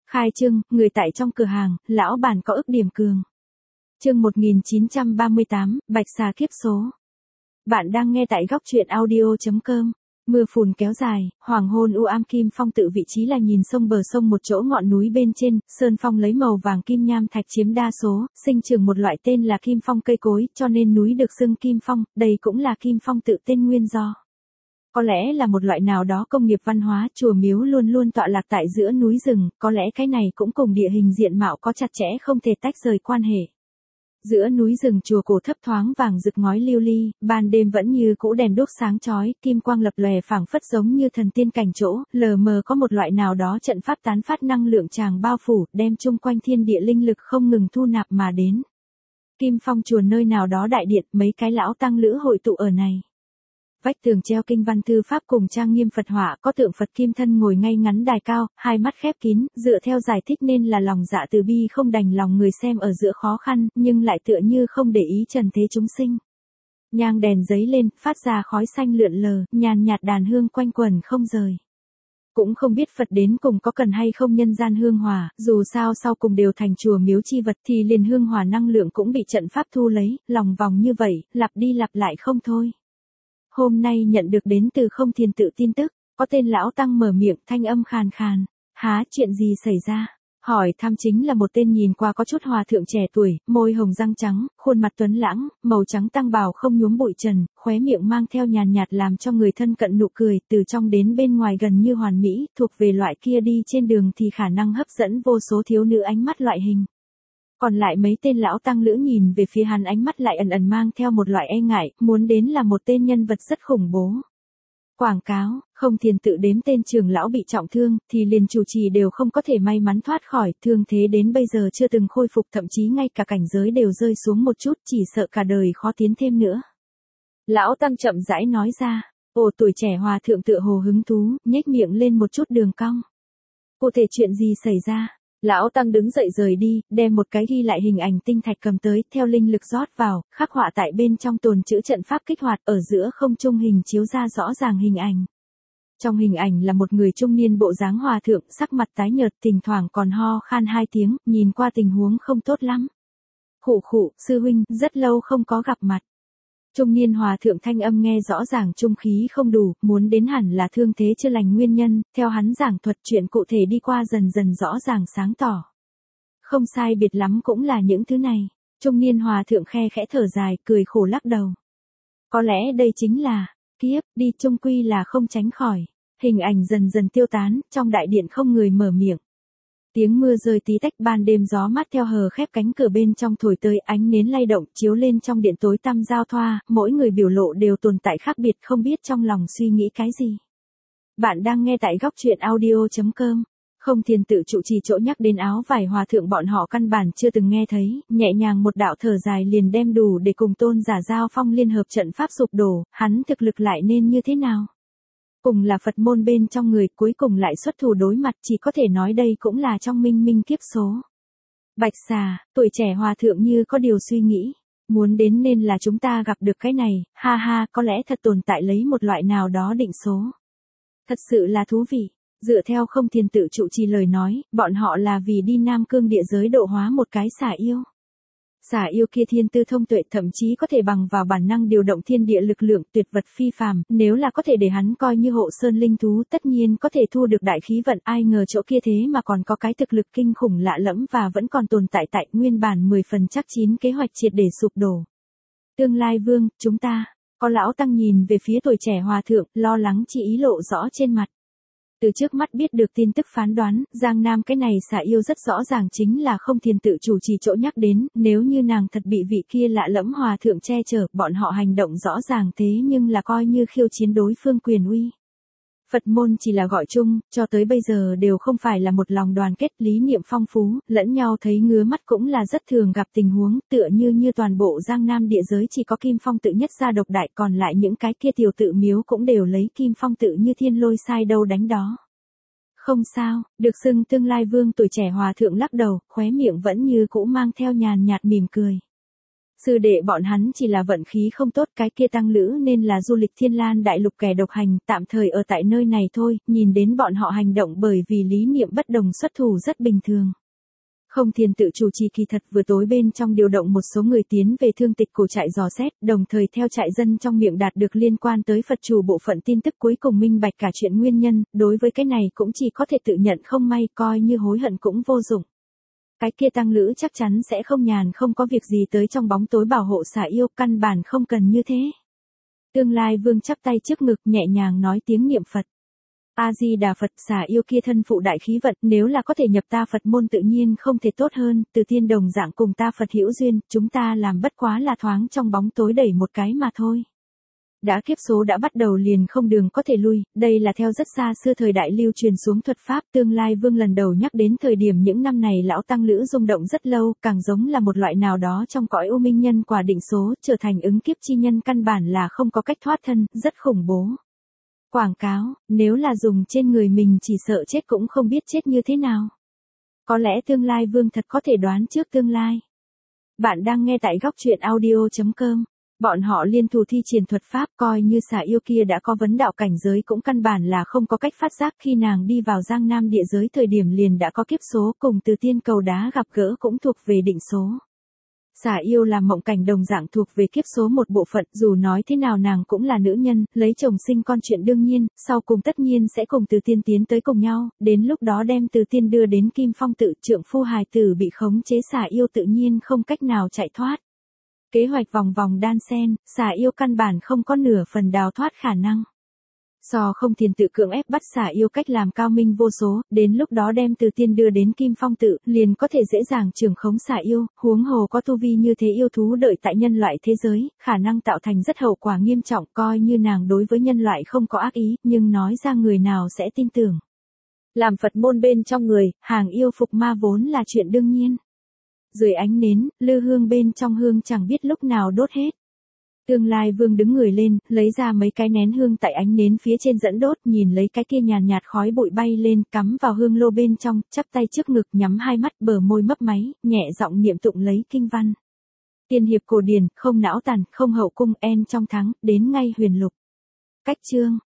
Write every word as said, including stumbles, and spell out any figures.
Khai trương, người tại trong cửa hàng, lão bản có ức điểm cường. Chương một nghìn chín trăm ba mươi tám, Bạch xà kiếp số. Bạn đang nghe tại góc truyện audio chấm com. Mưa phùn kéo dài, hoàng hôn u ám. Kim Phong tự vị trí là nhìn sông bờ sông một chỗ ngọn núi bên trên, sơn phong lấy màu vàng kim nham thạch chiếm đa số, sinh trưởng một loại tên là Kim Phong cây cối, cho nên núi được xưng Kim Phong, đây cũng là Kim Phong tự tên nguyên do. Có lẽ là một loại nào đó công nghiệp văn hóa, chùa miếu luôn luôn tọa lạc tại giữa núi rừng, có lẽ cái này cũng cùng địa hình diện mạo có chặt chẽ không thể tách rời quan hệ. Giữa núi rừng chùa cổ thấp thoáng vàng rực ngói lưu ly, ban đêm vẫn như cũ đèn đuốc sáng chói, kim quang lập lòe phảng phất giống như thần tiên cảnh chỗ, lờ mờ có một loại nào đó trận pháp tán phát năng lượng tràng bao phủ, đem chung quanh thiên địa linh lực không ngừng thu nạp mà đến. Kim Phong chùa nơi nào đó đại điện, mấy cái lão tăng lữ hội tụ ở này. Vách tường treo kinh văn thư pháp cùng trang nghiêm Phật họa, có tượng Phật kim thân ngồi ngay ngắn đài cao, hai mắt khép kín, dựa theo giải thích nên là lòng dạ từ bi không đành lòng người xem ở giữa khó khăn, nhưng lại tựa như không để ý trần thế chúng sinh. Nhang đèn giấy lên, phát ra khói xanh lượn lờ, nhàn nhạt đàn hương quanh quẩn không rời. Cũng không biết Phật đến cùng có cần hay không nhân gian hương hỏa, dù sao sau cùng đều thành chùa miếu chi vật thì liền hương hỏa năng lượng cũng bị trận pháp thu lấy, lòng vòng như vậy, lặp đi lặp lại không thôi. Hôm nay nhận được đến từ Không Thiền Tự tin tức, có tên lão tăng mở miệng thanh âm khàn khàn. Há, chuyện gì xảy ra? Hỏi thăm chính là một tên nhìn qua có chút hòa thượng trẻ tuổi, môi hồng răng trắng, khuôn mặt tuấn lãng, màu trắng tăng bào không nhuốm bụi trần, khóe miệng mang theo nhàn nhạt làm cho người thân cận nụ cười, từ trong đến bên ngoài gần như hoàn mỹ, thuộc về loại kia đi trên đường thì khả năng hấp dẫn vô số thiếu nữ ánh mắt loại hình. Còn lại mấy tên lão tăng lữ nhìn về phía hắn ánh mắt lại ẩn ẩn mang theo một loại e ngại, muốn đến là một tên nhân vật rất khủng bố. Quảng cáo, Không Thiền Tự đếm tên trưởng lão bị trọng thương, thì liền chủ trì đều không có thể may mắn thoát khỏi, thương thế đến bây giờ chưa từng khôi phục, thậm chí ngay cả cảnh giới đều rơi xuống một chút, chỉ sợ cả đời khó tiến thêm nữa. Lão tăng chậm rãi nói ra, ồ, tuổi trẻ hòa thượng tựa hồ hứng thú, nhếch miệng lên một chút đường cong. Cụ thể chuyện gì xảy ra? Lão tăng đứng dậy rời đi, đem một cái ghi lại hình ảnh tinh thạch cầm tới, theo linh lực rót vào, khắc họa tại bên trong tồn chữ trận pháp kích hoạt, ở giữa không trung hình chiếu ra rõ ràng hình ảnh. Trong hình ảnh là một người trung niên bộ dáng hòa thượng, sắc mặt tái nhợt, thỉnh thoảng còn ho khan hai tiếng, nhìn qua tình huống không tốt lắm. Khụ khụ, sư huynh, rất lâu không có gặp mặt. Trung niên hòa thượng thanh âm nghe rõ ràng trung khí không đủ, muốn đến hẳn là thương thế chưa lành nguyên nhân, theo hắn giảng thuật chuyện cụ thể đi qua dần dần rõ ràng sáng tỏ. Không sai biệt lắm cũng là những thứ này. Trung niên hòa thượng khe khẽ thở dài, cười khổ lắc đầu. Có lẽ đây chính là, kiếp, đi chung quy là không tránh khỏi. Hình ảnh dần dần tiêu tán, trong đại điện không người mở miệng. Tiếng mưa rơi tí tách, ban đêm gió mát theo hờ khép cánh cửa bên trong thổi tới, ánh nến lay động chiếu lên trong điện tối tăm giao thoa, mỗi người biểu lộ đều tồn tại khác biệt, không biết trong lòng suy nghĩ cái gì. Bạn đang nghe tại góc truyện audio chấm com. Không Thiền Tự trụ trì chỗ nhắc đến áo vải hòa thượng bọn họ căn bản chưa từng nghe thấy, nhẹ nhàng một đạo thở dài liền đem đủ để cùng tôn giả giao phong liên hợp trận pháp sụp đổ, hắn thực lực lại nên như thế nào? Cùng là Phật môn bên trong người, cuối cùng lại xuất thủ đối mặt, chỉ có thể nói đây cũng là trong minh minh kiếp số. Bạch xà, tuổi trẻ hòa thượng như có điều suy nghĩ. Muốn đến nên là chúng ta gặp được cái này, ha ha, có lẽ thật tồn tại lấy một loại nào đó định số. Thật sự là thú vị. Dựa theo Không Thiền Tự trụ trì lời nói, bọn họ là vì đi Nam Cương địa giới độ hóa một cái xà yêu. Xà yêu kia thiên tư thông tuệ, thậm chí có thể bằng vào bản năng điều động thiên địa lực lượng, tuyệt vật phi phàm, nếu là có thể để hắn coi như hộ sơn linh thú, tất nhiên có thể thu được đại khí vận, ai ngờ chỗ kia thế mà còn có cái thực lực kinh khủng lạ lẫm và vẫn còn tồn tại tại nguyên bản mười phần chắc chín kế hoạch triệt để sụp đổ. Tương lai vương, chúng ta, có lão tăng nhìn về phía tuổi trẻ hòa thượng, lo lắng chỉ ý lộ rõ trên mặt. Từ trước mắt biết được tin tức phán đoán, Giang Nam cái này xà yêu rất rõ ràng chính là Không Thiền Tự chủ trì chỗ nhắc đến, nếu như nàng thật bị vị kia lạ lẫm hòa thượng che chở, bọn họ hành động rõ ràng thế nhưng là coi như khiêu chiến đối phương quyền uy. Phật môn chỉ là gọi chung, cho tới bây giờ đều không phải là một lòng đoàn kết, lý niệm phong phú, lẫn nhau thấy ngứa mắt cũng là rất thường gặp tình huống, tựa như như toàn bộ Giang Nam địa giới chỉ có Kim Phong Tự nhất gia độc đại, còn lại những cái kia tiểu tự miếu cũng đều lấy Kim Phong Tự như thiên lôi sai đâu đánh đó. Không sao, được xưng tương lai vương tuổi trẻ hòa thượng lắc đầu, khóe miệng vẫn như cũ mang theo nhàn nhạt mỉm cười. Sư đệ bọn hắn chỉ là vận khí không tốt, cái kia tăng lữ nên là du lịch Thiên Lan đại lục kẻ độc hành, tạm thời ở tại nơi này thôi, nhìn đến bọn họ hành động bởi vì lý niệm bất đồng xuất thủ rất bình thường. Không Thiên tự chủ trì kỳ thật vừa tối bên trong điều động một số người tiến về thương tịch cổ trại dò xét, đồng thời theo trại dân trong miệng đạt được liên quan tới Phật chủ bộ phận tin tức, cuối cùng minh bạch cả chuyện nguyên nhân, đối với cái này cũng chỉ có thể tự nhận không may, coi như hối hận cũng vô dụng. Cái kia tăng lữ chắc chắn sẽ không nhàn không có việc gì tới trong bóng tối bảo hộ xà yêu, căn bản không cần như thế. Tương Lai Vương chắp tay trước ngực nhẹ nhàng nói tiếng niệm Phật. A-di-đà Phật, xà yêu kia thân phụ đại khí vận, nếu là có thể nhập ta Phật môn tự nhiên không thể tốt hơn, từ tiên đồng dạng cùng ta Phật hữu duyên, chúng ta làm bất quá là thoáng trong bóng tối đẩy một cái mà thôi. Đã kiếp số đã bắt đầu liền không đường có thể lui, đây là theo rất xa xưa thời đại lưu truyền xuống thuật pháp. Tương Lai Vương lần đầu nhắc đến thời điểm những năm này lão tăng lữ rung động rất lâu, càng giống là một loại nào đó trong cõi u minh nhân quả định số, trở thành ứng kiếp chi nhân căn bản là không có cách thoát thân, rất khủng bố. Quảng cáo, nếu là dùng trên người mình chỉ sợ chết cũng không biết chết như thế nào. Có lẽ Tương Lai Vương thật có thể đoán trước tương lai. Bạn đang nghe tại góc truyện audio chấm com. Bọn họ liên thủ thi triển thuật pháp, coi như xà yêu kia đã có vấn đạo cảnh giới cũng căn bản là không có cách phát giác, khi nàng đi vào Giang Nam địa giới thời điểm liền đã có kiếp số, cùng từ tiên cầu đá gặp gỡ cũng thuộc về định số. Xà yêu là mộng cảnh đồng dạng thuộc về kiếp số một bộ phận, dù nói thế nào nàng cũng là nữ nhân, lấy chồng sinh con chuyện đương nhiên, sau cùng tất nhiên sẽ cùng từ tiên tiến tới cùng nhau, đến lúc đó đem từ tiên đưa đến Kim Phong tự, trượng phu hài tử bị khống chế, xà yêu tự nhiên không cách nào chạy thoát. Kế hoạch vòng vòng đan xen, xà yêu căn bản không có nửa phần đào thoát khả năng. So Không Thiên tự cưỡng ép bắt xà yêu cách làm cao minh vô số, đến lúc đó đem từ tiên đưa đến Kim Phong tự, liền có thể dễ dàng trưởng khống xà yêu, huống hồ có tu vi như thế yêu thú đợi tại nhân loại thế giới, khả năng tạo thành rất hậu quả nghiêm trọng, coi như nàng đối với nhân loại không có ác ý, nhưng nói ra người nào sẽ tin tưởng. Làm Phật môn bên trong người, hàng yêu phục ma vốn là chuyện đương nhiên. Dưới ánh nến, lư hương bên trong hương chẳng biết lúc nào đốt hết. Tương Lai Vương đứng người lên, lấy ra mấy cái nén hương tại ánh nến phía trên dẫn đốt, nhìn lấy cái kia nhàn nhạt khói bụi bay lên, cắm vào hương lô bên trong, chắp tay trước ngực, nhắm hai mắt, bờ môi mấp máy, nhẹ giọng niệm tụng lấy kinh văn. Tiên hiệp cổ điển, không não tàn, không hậu cung, en trong thắng, đến ngay huyền lục. Cách chương,